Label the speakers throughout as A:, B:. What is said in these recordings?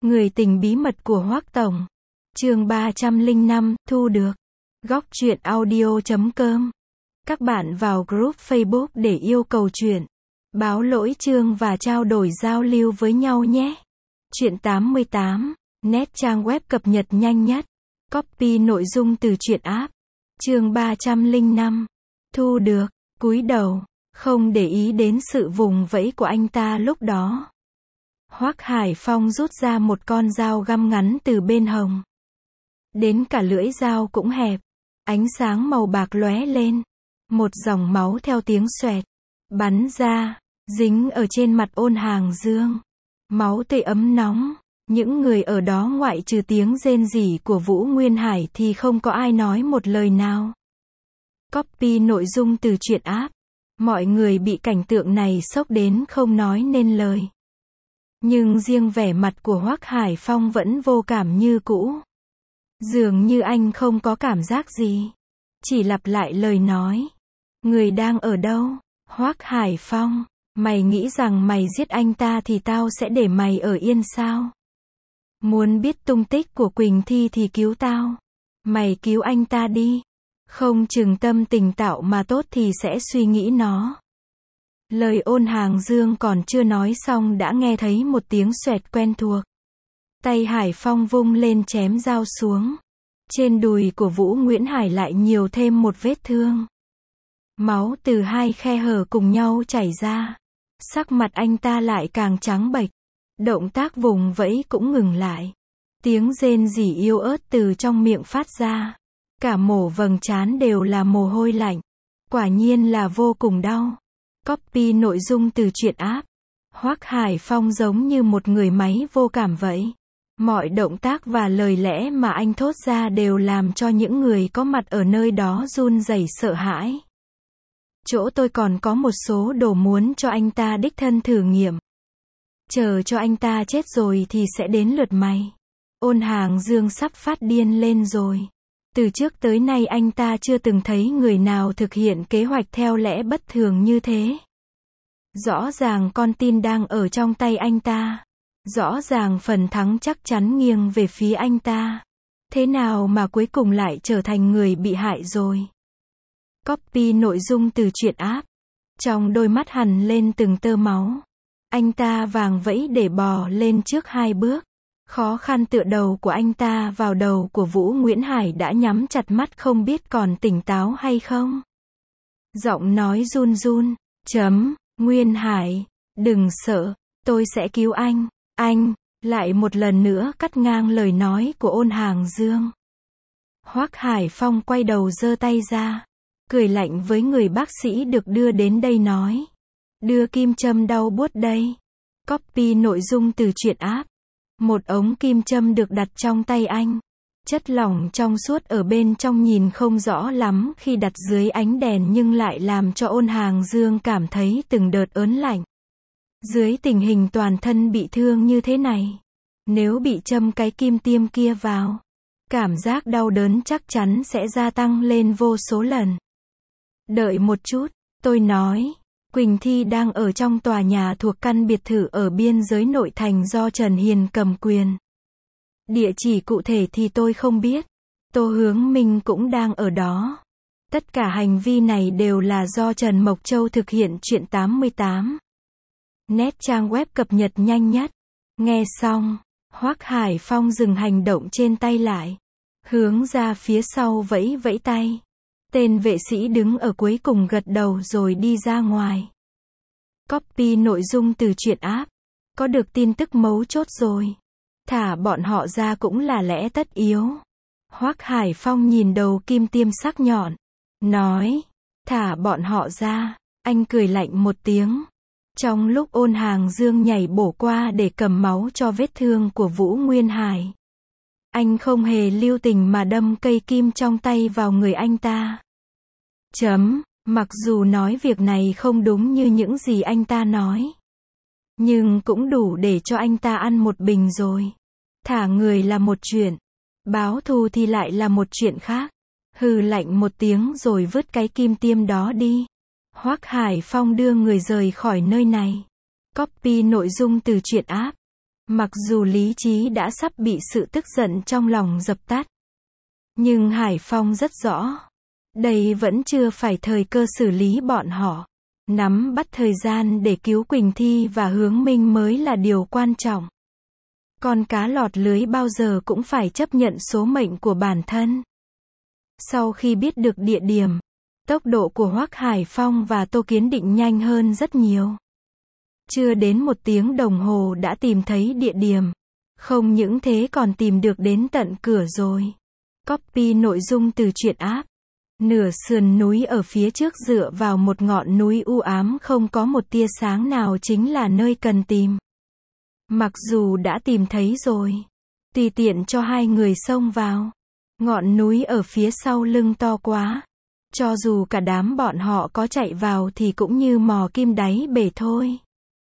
A: Người tình bí mật của Hoắc Tổng. Chương 305, thu được. Góc truyện audio.com. Các bạn vào group Facebook để yêu cầu truyện, báo lỗi chương và trao đổi giao lưu với nhau nhé. Truyện 88, net trang web cập nhật nhanh nhất. Copy nội dung từ truyện app. Chương 305. Thu được. Cúi đầu, không để ý đến sự vùng vẫy của anh ta lúc đó. Hoắc Hải Phong rút ra một con dao găm ngắn từ bên hông. Đến cả lưỡi dao cũng hẹp. Ánh sáng màu bạc lóe lên. Một dòng máu theo tiếng xoẹt bắn ra, dính ở trên mặt Ôn Hàng Dương. Máu tươi ấm nóng. Những người ở đó ngoại trừ tiếng rên rỉ của Vũ Nguyên Hải thì không có ai nói một lời nào. Copy nội dung từ truyện app. Mọi người bị cảnh tượng này sốc đến không nói nên lời. Nhưng riêng vẻ mặt của Hoắc Hải Phong vẫn vô cảm như cũ. Dường như anh không có cảm giác gì. Chỉ lặp lại lời nói. Người đang ở đâu? Hoắc Hải Phong, mày nghĩ rằng mày giết anh ta thì tao sẽ để mày ở yên sao? Muốn biết tung tích của Quỳnh Thi thì cứu tao. Mày cứu anh ta đi. Không chừng tâm tình tạo mà tốt thì sẽ suy nghĩ nó. Lời Ôn Hàng Dương còn chưa nói xong đã nghe thấy một tiếng xoẹt quen thuộc. Tay Hải Phong vung lên chém dao xuống. Trên đùi của Vũ Nguyễn Hải lại nhiều thêm một vết thương. Máu từ hai khe hở cùng nhau chảy ra. Sắc mặt anh ta lại càng trắng bệch. Động tác vùng vẫy cũng ngừng lại. Tiếng rên rỉ yếu ớt từ trong miệng phát ra. Cả mổ vầng trán đều là mồ hôi lạnh. Quả nhiên là vô cùng đau. Copy nội dung từ truyện app. Hoắc Hải Phong giống như một người máy vô cảm vậy. Mọi động tác và lời lẽ mà anh thốt ra đều làm cho những người có mặt ở nơi đó run rẩy sợ hãi. Chỗ tôi còn có một số đồ muốn cho anh ta đích thân thử nghiệm. Chờ cho anh ta chết rồi thì sẽ đến lượt mày. Ôn Hàng Dương sắp phát điên lên rồi. Từ trước tới nay anh ta chưa từng thấy người nào thực hiện kế hoạch theo lẽ bất thường như thế. Rõ ràng con tin đang ở trong tay anh ta. Rõ ràng phần thắng chắc chắn nghiêng về phía anh ta. Thế nào mà cuối cùng lại trở thành người bị hại rồi? Copy nội dung từ truyện app. Trong đôi mắt hằn lên từng tơ máu. Anh ta vàng vẫy để bò lên trước hai bước. Khó khăn tựa đầu của anh ta vào đầu của Vũ Nguyễn Hải đã nhắm chặt mắt không biết còn tỉnh táo hay không. Giọng nói run run. Nguyên Hải, đừng sợ, tôi sẽ cứu anh. Anh, lại một lần nữa cắt ngang lời nói của Ôn Hàng Dương. Hoắc Hải Phong quay đầu giơ tay ra. Cười lạnh với người bác sĩ được đưa đến đây nói. Đưa kim châm đau buốt đây. Copy nội dung từ truyện app. Một ống kim châm được đặt trong tay anh. Chất lỏng trong suốt ở bên trong nhìn không rõ lắm khi đặt dưới ánh đèn nhưng lại làm cho Ôn Hàng Dương cảm thấy từng đợt ớn lạnh. Dưới tình hình toàn thân bị thương như thế này, nếu bị châm cái kim tiêm kia vào, cảm giác đau đớn chắc chắn sẽ gia tăng lên vô số lần. Đợi một chút, tôi nói. Quỳnh Thi đang ở trong tòa nhà thuộc căn biệt thự ở biên giới nội thành do Trần Hiền cầm quyền. Địa chỉ cụ thể thì tôi không biết. Tô Hướng Minh cũng đang ở đó. Tất cả hành vi này đều là do Trần Mộc Châu thực hiện. Truyện 88. Net trang web cập nhật nhanh nhất. Nghe xong, Hoắc Hải Phong dừng hành động trên tay lại. Hướng ra phía sau vẫy vẫy tay. Tên vệ sĩ đứng ở cuối cùng gật đầu rồi đi ra ngoài. Copy nội dung từ truyện app. Có được tin tức mấu chốt rồi. Thả bọn họ ra cũng là lẽ tất yếu. Hoắc Hải Phong nhìn đầu kim tiêm sắc nhọn. Nói. Thả bọn họ ra. Anh cười lạnh một tiếng. Trong lúc Ôn Hàng Dương nhảy bổ qua để cầm máu cho vết thương của Vũ Nguyên Hải, anh không hề lưu tình mà đâm cây kim trong tay vào người anh ta. Mặc dù nói việc này không đúng như những gì anh ta nói, nhưng cũng đủ để cho anh ta ăn một bình rồi. Thả người là một chuyện, báo thù thì lại là một chuyện khác. Hừ lạnh một tiếng rồi vứt cái kim tiêm đó đi. Hoắc Hải Phong đưa người rời khỏi nơi này. Copy nội dung từ truyện app. Mặc dù lý trí đã sắp bị sự tức giận trong lòng dập tắt. Nhưng Hải Phong rất rõ. Đây vẫn chưa phải thời cơ xử lý bọn họ. Nắm bắt thời gian để cứu Quỳnh Thi và Hướng Minh mới là điều quan trọng. Con cá lọt lưới bao giờ cũng phải chấp nhận số mệnh của bản thân. Sau khi biết được địa điểm, tốc độ của Hoắc Hải Phong và Tô Kiến Định nhanh hơn rất nhiều. Chưa đến 1 tiếng đồng hồ đã tìm thấy địa điểm. Không những thế còn tìm được đến tận cửa rồi. Copy nội dung từ truyện app. Nửa sườn núi ở phía trước dựa vào một ngọn núi u ám không có một tia sáng nào chính là nơi cần tìm. Mặc dù đã tìm thấy rồi, tùy tiện cho hai người xông vào. Ngọn núi ở phía sau lưng to quá. Cho dù cả đám bọn họ có chạy vào thì cũng như mò kim đáy bể thôi.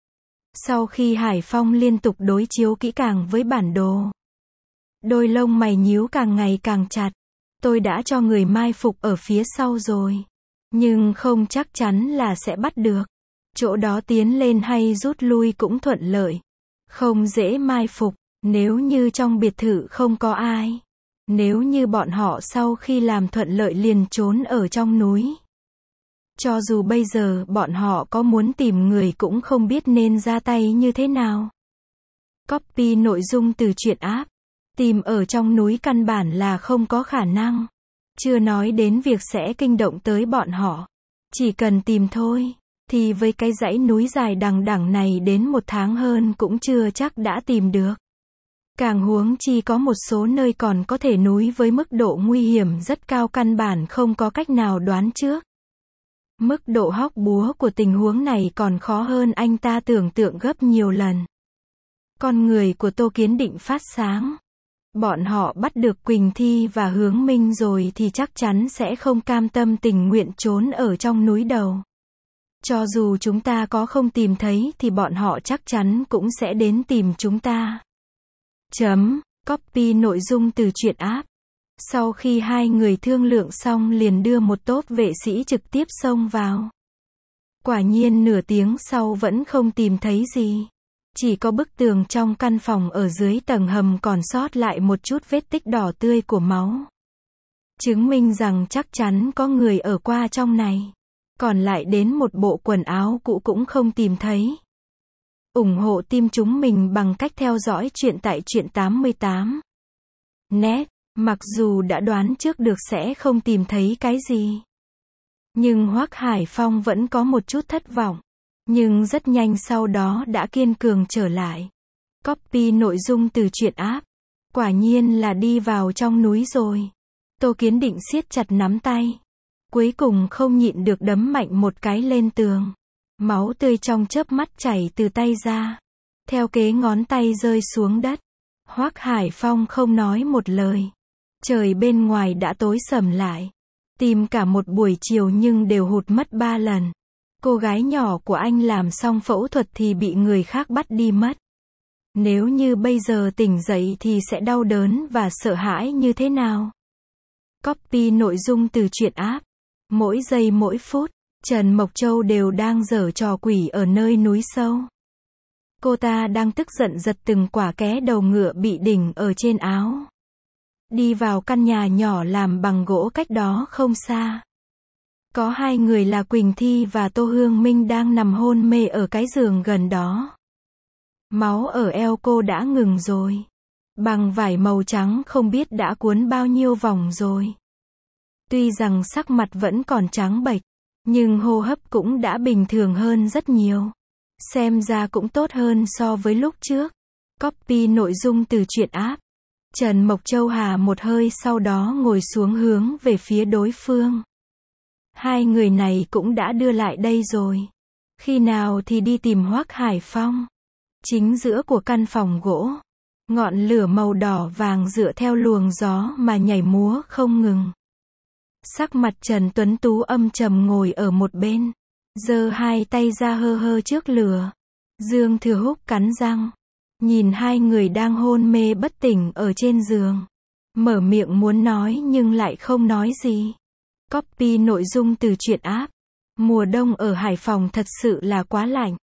A: Sau khi Hải Phong liên tục đối chiếu kỹ càng với bản đồ, đôi lông mày nhíu càng ngày càng chặt. Tôi đã cho người mai phục ở phía sau rồi. Nhưng không chắc chắn là sẽ bắt được. Chỗ đó tiến lên hay rút lui cũng thuận lợi. Không dễ mai phục, nếu như trong biệt thự không có ai. Nếu như bọn họ sau khi làm thuận lợi liền trốn ở trong núi. Cho dù bây giờ bọn họ có muốn tìm người cũng không biết nên ra tay như thế nào. Copy nội dung từ truyện app. Tìm ở trong núi căn bản là không có khả năng. Chưa nói đến việc sẽ kinh động tới bọn họ. Chỉ cần tìm thôi, thì với cái dãy núi dài đằng đẵng này đến 1 tháng hơn cũng chưa chắc đã tìm được. Càng huống chi có một số nơi còn có thể núi với mức độ nguy hiểm rất cao căn bản không có cách nào đoán trước. Mức độ hóc búa của tình huống này còn khó hơn anh ta tưởng tượng gấp nhiều lần. Con người của Tô Kiến Định phát sáng. Bọn họ bắt được Quỳnh Thi và Hướng Minh rồi thì chắc chắn sẽ không cam tâm tình nguyện trốn ở trong núi đầu. Cho dù chúng ta có không tìm thấy thì bọn họ chắc chắn cũng sẽ đến tìm chúng ta. Copy nội dung từ truyện app. Sau khi hai người thương lượng xong liền đưa một tốp vệ sĩ trực tiếp xông vào. Quả nhiên nửa tiếng sau vẫn không tìm thấy gì. Chỉ có bức tường trong căn phòng ở dưới tầng hầm còn sót lại một chút vết tích đỏ tươi của máu. Chứng minh rằng chắc chắn có người ở qua trong này. Còn lại đến một bộ quần áo cũ cũng không tìm thấy. Ủng hộ team chúng mình bằng cách theo dõi chuyện tại Truyện 88. Net, mặc dù đã đoán trước được sẽ không tìm thấy cái gì. Nhưng Hoắc Hải Phong vẫn có một chút thất vọng. Nhưng rất nhanh sau đó đã kiên cường trở lại. Copy nội dung từ truyện app. Quả nhiên là đi vào trong núi rồi. Tô Kiến Định siết chặt nắm tay. Cuối cùng không nhịn được đấm mạnh một cái lên tường. Máu tươi trong chớp mắt chảy từ tay ra. Theo kế ngón tay rơi xuống đất. Hoắc Hải Phong không nói một lời. Trời bên ngoài đã tối sầm lại. Tìm cả một buổi chiều nhưng đều hụt mất 3 lần. Cô gái nhỏ của anh làm xong phẫu thuật thì bị người khác bắt đi mất. Nếu như bây giờ tỉnh dậy thì sẽ đau đớn và sợ hãi như thế nào? Copy nội dung từ truyện app. Mỗi giây mỗi phút, Trần Mộc Châu đều đang giở trò quỷ ở nơi núi sâu. Cô ta đang tức giận giật từng quả ké đầu ngựa bị đỉnh ở trên áo. Đi vào căn nhà nhỏ làm bằng gỗ cách đó không xa. Có hai người là Quỳnh Thi và Tô Hương Minh đang nằm hôn mê ở cái giường gần đó. Máu ở eo cô đã ngừng rồi. Bằng vải màu trắng không biết đã cuốn bao nhiêu vòng rồi. Tuy rằng sắc mặt vẫn còn trắng bệch, nhưng hô hấp cũng đã bình thường hơn rất nhiều. Xem ra cũng tốt hơn so với lúc trước. Copy nội dung từ truyện app. Trần Mộc Châu hà một hơi sau đó ngồi xuống hướng về phía đối phương. Hai người này cũng đã đưa lại đây rồi. Khi nào thì đi tìm Hoắc Hải Phong. Chính giữa của căn phòng gỗ. Ngọn lửa màu đỏ vàng dựa theo luồng gió mà nhảy múa không ngừng. Sắc mặt Trần Tuấn Tú âm trầm ngồi ở một bên. Giơ hai tay ra hơ hơ trước lửa. Dương Thừa Húc cắn răng. Nhìn hai người đang hôn mê bất tỉnh ở trên giường. Mở miệng muốn nói nhưng lại không nói gì. Copy nội dung từ truyện app. Mùa đông ở Hải Phòng thật sự là quá lạnh.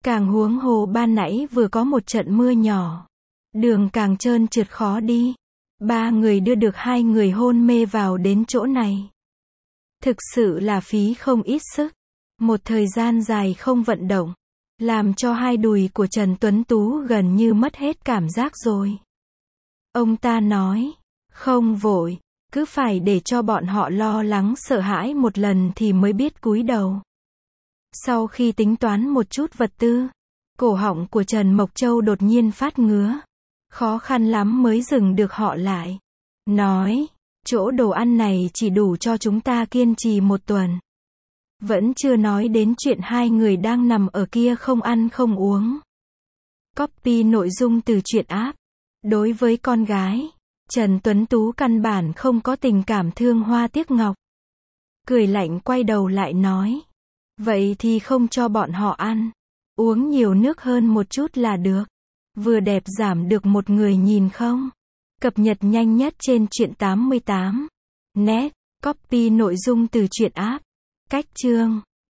A: Càng huống hồ ban nãy vừa có một trận mưa nhỏ. Đường càng trơn trượt khó đi. 3 người đưa được 2 người hôn mê vào đến chỗ này. Thực sự là phí không ít sức. Một thời gian dài không vận động, làm cho hai đùi của Trần Tuấn Tú gần như mất hết cảm giác rồi. Ông ta nói, không vội, cứ phải để cho bọn họ lo lắng sợ hãi một lần thì mới biết cúi đầu. Sau khi tính toán một chút vật tư, cổ họng của Trần Mộc Châu đột nhiên phát ngứa. Khó khăn lắm mới dừng được họ lại. Nói, chỗ đồ ăn này chỉ đủ cho chúng ta kiên trì 1 tuần. Vẫn chưa nói đến chuyện 2 người đang nằm ở kia không ăn không uống. Copy nội dung từ truyện app. Đối với con gái, Trần Tuấn Tú căn bản không có tình cảm thương hoa tiếc ngọc. Cười lạnh quay đầu lại nói. Vậy thì không cho bọn họ ăn. Uống nhiều nước hơn một chút là được. Vừa đẹp giảm được 1 người nhìn không? Cập nhật nhanh nhất trên truyện 88. Net, copy nội dung từ truyện app. Cách chương